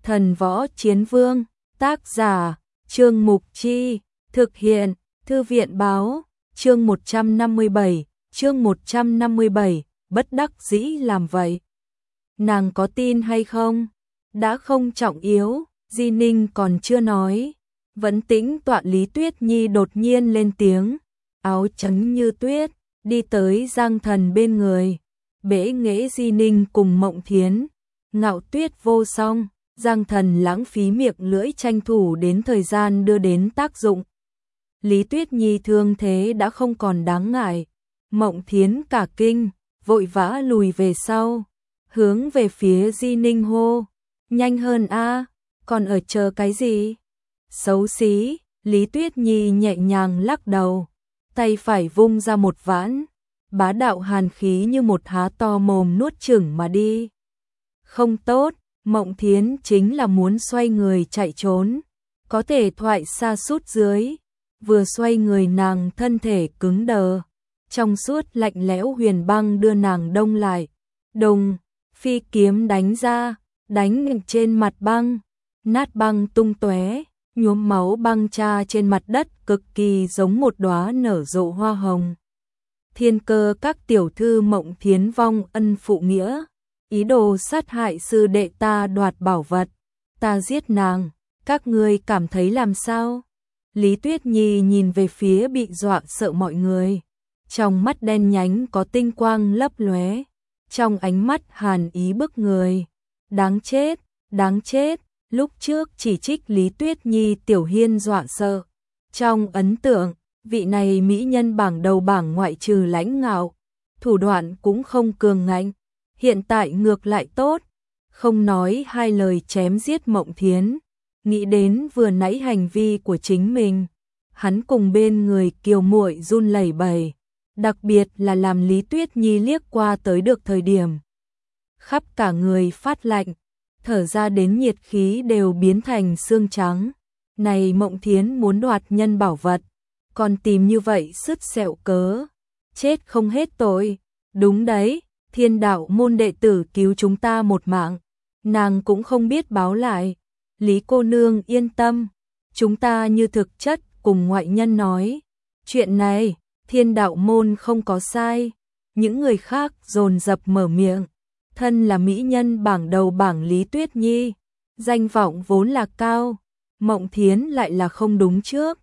Thần Võ Chiến Vương, tác giả, Trương Mục Chi, thực hiện, Thư viện Báo, chương 157, bất đắc dĩ làm vậy. Nàng có tin hay không? Đã không trọng yếu, Di Ninh còn chưa nói. Vẫn tĩnh tọa Lý Tuyết Nhi đột nhiên lên tiếng, áo trắng như tuyết, đi tới Giang Thần bên người. Bẽ nghễ Di Ninh cùng Mộng Thiến, Ngạo Tuyết vô song, Giang Thần lãng phí miệng lưỡi tranh thủ đến thời gian đưa đến tác dụng. Lý Tuyết Nhi thương thế đã không còn đáng ngại. Mộng Thiến cả kinh, vội vã lùi về sau, hướng về phía Di Ninh hô, nhanh hơn a, còn ở chờ cái gì? Xấu xí, Lý Tuyết Nhi nhẹ nhàng lắc đầu, tay phải vung ra một vãn, bá đạo hàn khí như một há to mồm nuốt chửng mà đi. Không tốt, Mộng Thiến chính là muốn xoay người chạy trốn, có thể thoại xa sút dưới, vừa xoay người nàng thân thể cứng đờ, trong suốt lạnh lẽo huyền băng đưa nàng đông lại. Đùng, phi kiếm đánh ra, đánh trên mặt băng, nát băng tung tóe, nhuốm máu băng cha trên mặt đất cực kỳ giống một đóa nở rộ hoa hồng. Thiên Cơ các tiểu thư Mộng Thiến vong ân phụ nghĩa, ý đồ sát hại sư đệ ta đoạt bảo vật, ta giết nàng, các ngươi cảm thấy làm sao? Lý Tuyết Nhi nhìn về phía bị dọa sợ mọi người, trong mắt đen nhánh có tinh quang lấp lóe, trong ánh mắt hàn ý bức người. Đáng chết, lúc trước chỉ trích Lý Tuyết Nhi Tiểu Hiên dọa sợ. Trong ấn tượng, vị này mỹ nhân bảng đầu bảng ngoại trừ lãnh ngạo, thủ đoạn cũng không cường ngạnh, hiện tại ngược lại tốt, không nói hai lời chém giết Mộng Thiến. Nghĩ đến vừa nãy hành vi của chính mình, hắn cùng bên người kiều muội run lẩy bẩy, đặc biệt là làm Lý Tuyết Nhi liếc qua tới được thời điểm. Khắp cả người phát lạnh, thở ra đến nhiệt khí đều biến thành xương trắng. Này Mộng Thiến muốn đoạt nhân bảo vật, còn tìm như vậy sứt sẹo cớ, chết không hết tội. Đúng đấy, Thiên Đạo môn đệ tử cứu chúng ta một mạng, nàng cũng không biết báo lại. Lý cô nương yên tâm, chúng ta như thực chất cùng ngoại nhân nói. Chuyện này, Thiên Đạo môn không có sai. Những người khác dồn dập mở miệng. Thân là mỹ nhân bảng đầu bảng Lý Tuyết Nhi, danh vọng vốn là cao, Mộng Thiến lại là không đúng trước.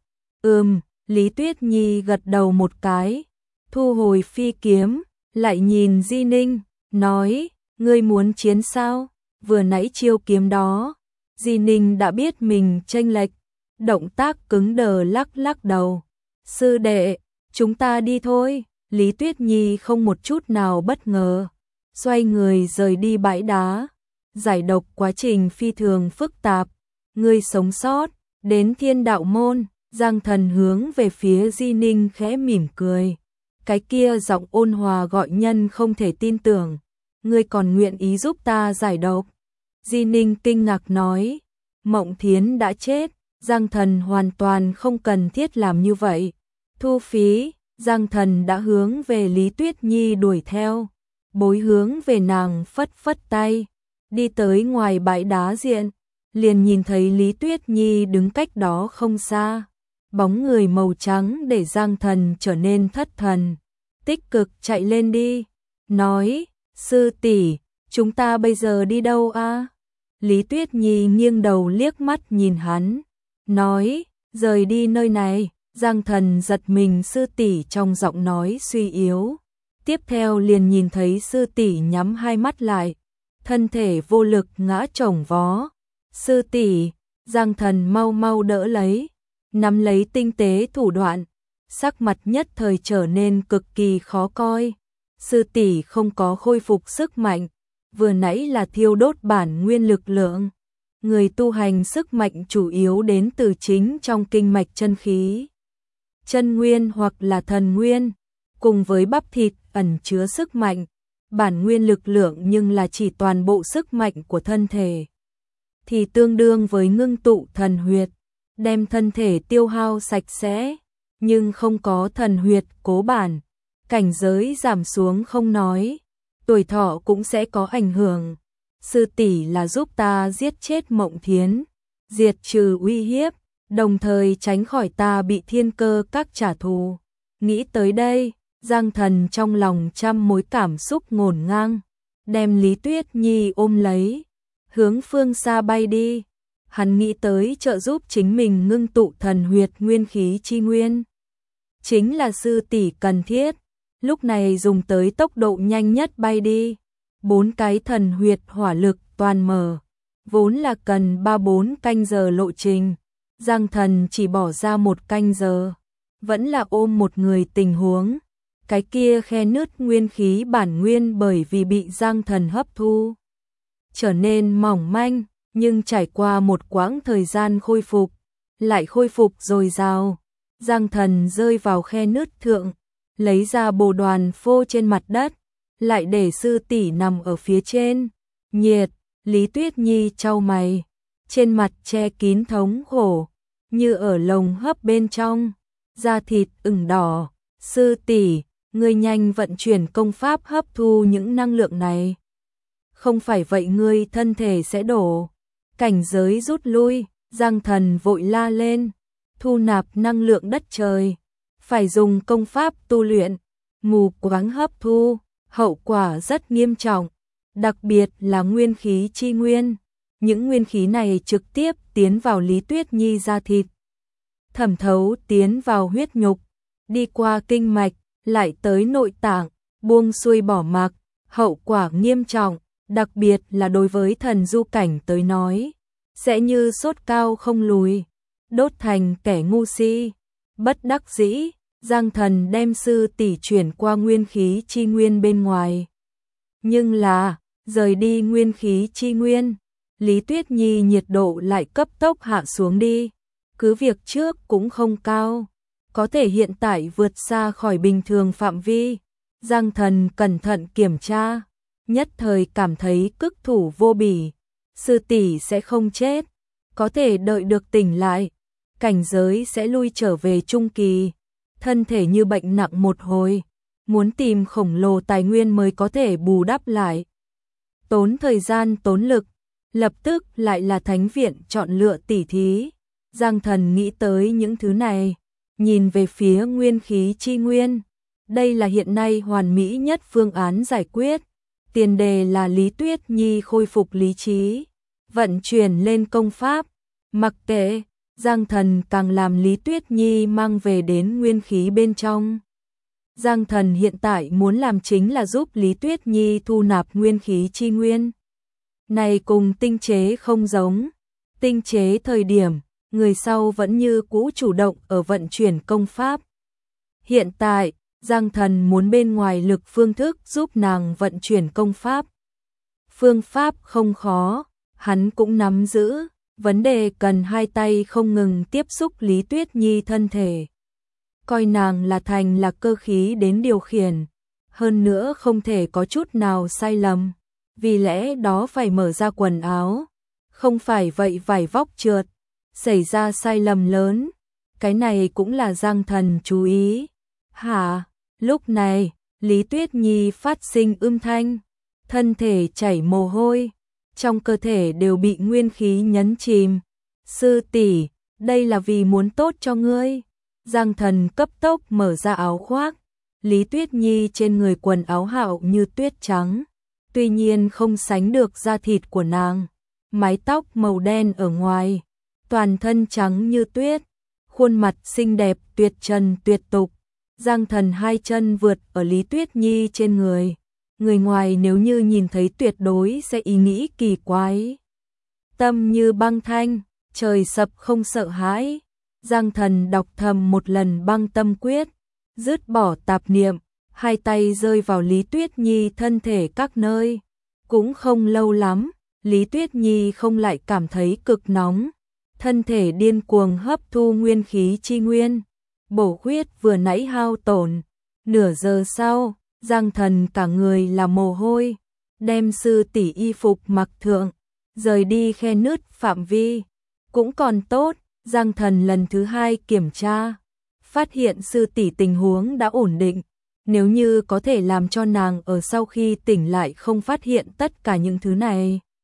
Lý Tuyết Nhi gật đầu một cái, thu hồi phi kiếm, lại nhìn Di Ninh, nói, ngươi muốn chiến sao? Vừa nãy chiêu kiếm đó, Di Ninh đã biết mình chênh lệch, động tác cứng đờ lắc đầu. Sư đệ, chúng ta đi thôi. Lý Tuyết Nhi không một chút nào bất ngờ, xoay người rời đi bãi đá. Giải độc quá trình phi thường phức tạp, ngươi sống sót, đến Thiên Đạo môn. Giang Thần hướng về phía Di Ninh khẽ mỉm cười, cái kia giọng ôn hòa gọi nhân không thể tin tưởng. Ngươi còn nguyện ý giúp ta giải độc? Di Ninh kinh ngạc nói, Mộng Thiến đã chết, Giang Thần hoàn toàn không cần thiết làm như vậy. Thu phí, Giang Thần đã hướng về Lý Tuyết Nhi đuổi theo, bối hướng về nàng phất phất tay, đi tới ngoài bãi đá diện, liền nhìn thấy Lý Tuyết Nhi đứng cách đó không xa. Bóng người màu trắng để Giang Thần trở nên thất thần, tích cực chạy lên đi, nói, sư tỷ, chúng ta bây giờ đi đâu a? Lý Tuyết Nhi nghiêng đầu liếc mắt nhìn hắn, nói, rời đi nơi này. Giang Thần giật mình sư tỷ trong giọng nói suy yếu, tiếp theo liền nhìn thấy sư tỷ nhắm hai mắt lại, thân thể vô lực ngã chồng vó. Sư tỷ, Giang Thần mau đỡ lấy, nắm lấy tinh tế thủ đoạn, sắc mặt nhất thời trở nên cực kỳ khó coi. Sư tỷ không có khôi phục sức mạnh, vừa nãy là thiêu đốt bản nguyên lực lượng. Người tu hành sức mạnh chủ yếu đến từ chính trong kinh mạch chân khí, chân nguyên hoặc là thần nguyên, cùng với bắp thịt ẩn chứa sức mạnh. Bản nguyên lực lượng nhưng là chỉ toàn bộ sức mạnh của thân thể, thì tương đương với ngưng tụ thần huyệt, đem thân thể tiêu hao sạch sẽ, nhưng không có thần huyệt cố bản, cảnh giới giảm xuống không nói, tuổi thọ cũng sẽ có ảnh hưởng. sư tỷ là giúp ta giết chết Mộng Thiến, diệt trừ uy hiếp, đồng thời tránh khỏi ta bị Thiên Cơ các trả thù. Nghĩ tới đây, Giang Thần trong lòng trăm mối cảm xúc ngổn ngang, đem Lý Tuyết Nhi ôm lấy, hướng phương xa bay đi. Hắn nghĩ tới trợ giúp chính mình ngưng tụ thần huyệt nguyên khí chi nguyên. Chính là sư tỷ cần thiết, lúc này dùng tới tốc độ nhanh nhất bay đi. 4 cái thần huyệt hỏa lực toàn mở, vốn là cần 3-4 canh giờ lộ trình. Giang Thần chỉ bỏ ra 1 canh giờ, vẫn là ôm một người tình huống. Cái kia khe nứt nguyên khí bản nguyên bởi vì bị Giang Thần hấp thu, trở nên mỏng manh, nhưng trải qua một quãng thời gian khôi phục, lại khôi phục dồi dào. Giang Thần rơi vào khe nứt thượng, lấy ra bồ đoàn phô trên mặt đất, lại để sư tỷ nằm ở phía trên. Nhiệt, Lý Tuyết Nhi chau mày, trên mặt che kín thống khổ, như ở lồng hấp bên trong, da thịt ửng đỏ. Sư tỷ, ngươi nhanh vận chuyển công pháp hấp thu những năng lượng này. Không phải vậy ngươi thân thể sẽ đổ. Cảnh giới rút lui, Giang Thần vội la lên, thu nạp năng lượng đất trời, phải dùng công pháp tu luyện, mù quáng hấp thu, hậu quả rất nghiêm trọng, đặc biệt là nguyên khí chi nguyên. Những nguyên khí này trực tiếp tiến vào Lý Tuyết Nhi da thịt, thẩm thấu tiến vào huyết nhục, đi qua kinh mạch, lại tới nội tạng, buông xuôi bỏ mặc, hậu quả nghiêm trọng, đặc biệt là đối với thần du cảnh tới nói, sẽ như sốt cao không lùi, đốt thành kẻ ngu si. Bất đắc dĩ, Giang Thần đem sư tỷ chuyển qua nguyên khí chi nguyên bên ngoài. Nhưng là, rời đi nguyên khí chi nguyên, Lý Tuyết Nhi nhiệt độ lại cấp tốc hạ xuống đi. Cứ việc trước cũng không cao, có thể hiện tại vượt xa khỏi bình thường phạm vi. Giang Thần cẩn thận kiểm tra, nhất thời cảm thấy cức thủ vô bỉ. Sư tỷ sẽ không chết, có thể đợi được tỉnh lại, cảnh giới sẽ lui trở về trung kỳ. Thân thể như bệnh nặng một hồi, muốn tìm khổng lồ tài nguyên mới có thể bù đắp lại. Tốn thời gian tốn lực, lập tức lại là thánh viện chọn lựa tỉ thí. Giang Thần nghĩ tới những thứ này, nhìn về phía nguyên khí chi nguyên. Đây là hiện nay hoàn mỹ nhất phương án giải quyết. Tiền đề là Lý Tuyết Nhi khôi phục lý trí, vận chuyển lên công pháp. Mặc kệ, Giang Thần càng làm Lý Tuyết Nhi mang về đến nguyên khí bên trong. Giang Thần hiện tại muốn làm chính là giúp Lý Tuyết Nhi thu nạp nguyên khí chi nguyên. Này cùng tinh chế không giống. Tinh chế thời điểm, người sau vẫn như cũ chủ động ở vận chuyển công pháp. Hiện tại, Giang Thần muốn bên ngoài lực phương thức giúp nàng vận chuyển công pháp. Phương pháp không khó, hắn cũng nắm giữ, vấn đề cần hai tay không ngừng tiếp xúc Lý Tuyết Nhi thân thể. Coi nàng là thành là cơ khí đến điều khiển, hơn nữa không thể có chút nào sai lầm, vì lẽ đó phải mở ra quần áo, không phải vậy vải vóc trượt, xảy ra sai lầm lớn. Cái này cũng là Giang Thần chú ý. Hả? Lúc này, Lý Tuyết Nhi phát sinh âm thanh, thân thể chảy mồ hôi, trong cơ thể đều bị nguyên khí nhấn chìm. Sư tỷ, đây là vì muốn tốt cho ngươi. Giang Thần cấp tốc mở ra áo khoác. Lý Tuyết Nhi trên người quần áo hạo như tuyết trắng, tuy nhiên không sánh được da thịt của nàng. Mái tóc màu đen ở ngoài, toàn thân trắng như tuyết, khuôn mặt xinh đẹp tuyệt trần tuyệt tục. Giang Thần hai chân vượt ở Lý Tuyết Nhi trên người. Người ngoài nếu như nhìn thấy tuyệt đối sẽ ý nghĩ kỳ quái. Tâm như băng thanh, trời sập không sợ hãi. Giang Thần đọc thầm một lần băng tâm quyết, dứt bỏ tạp niệm, hai tay rơi vào Lý Tuyết Nhi thân thể các nơi. Cũng không lâu lắm, Lý Tuyết Nhi không lại cảm thấy cực nóng, thân thể điên cuồng hấp thu nguyên khí chi nguyên. Bổ huyết vừa nãy hao tổn, nửa giờ sau, Giang Thần cả người là mồ hôi, đem sư tỷ y phục mặc thượng, rời đi khe nứt phạm vi. Cũng còn tốt, Giang Thần lần thứ hai kiểm tra, phát hiện sư tỷ tình huống đã ổn định. Nếu như có thể làm cho nàng ở sau khi tỉnh lại không phát hiện tất cả những thứ này,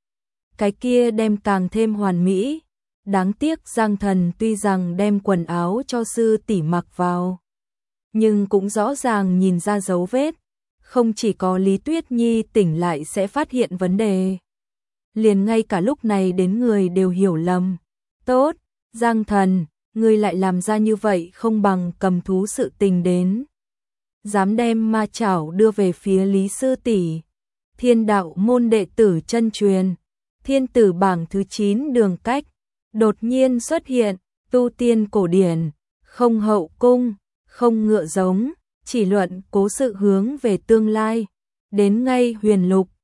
cái kia đem càng thêm hoàn mỹ. Đáng tiếc Giang Thần tuy rằng đem quần áo cho sư tỷ mặc vào, nhưng cũng rõ ràng nhìn ra dấu vết, không chỉ có Lý Tuyết Nhi tỉnh lại sẽ phát hiện vấn đề. Liền ngay cả lúc này đến người đều hiểu lầm. Tốt, Giang Thần, ngươi lại làm ra như vậy không bằng cầm thú sự tình đến. Dám đem ma chảo đưa về phía Lý sư tỷ. Thiên đạo môn đệ tử chân truyền, thiên tử bảng thứ 9 Đường Cách, đột nhiên xuất hiện, tu tiên cổ điển, không hậu cung, không ngựa giống, chỉ luận cố sự hướng về tương lai. Đến ngay huyền lục,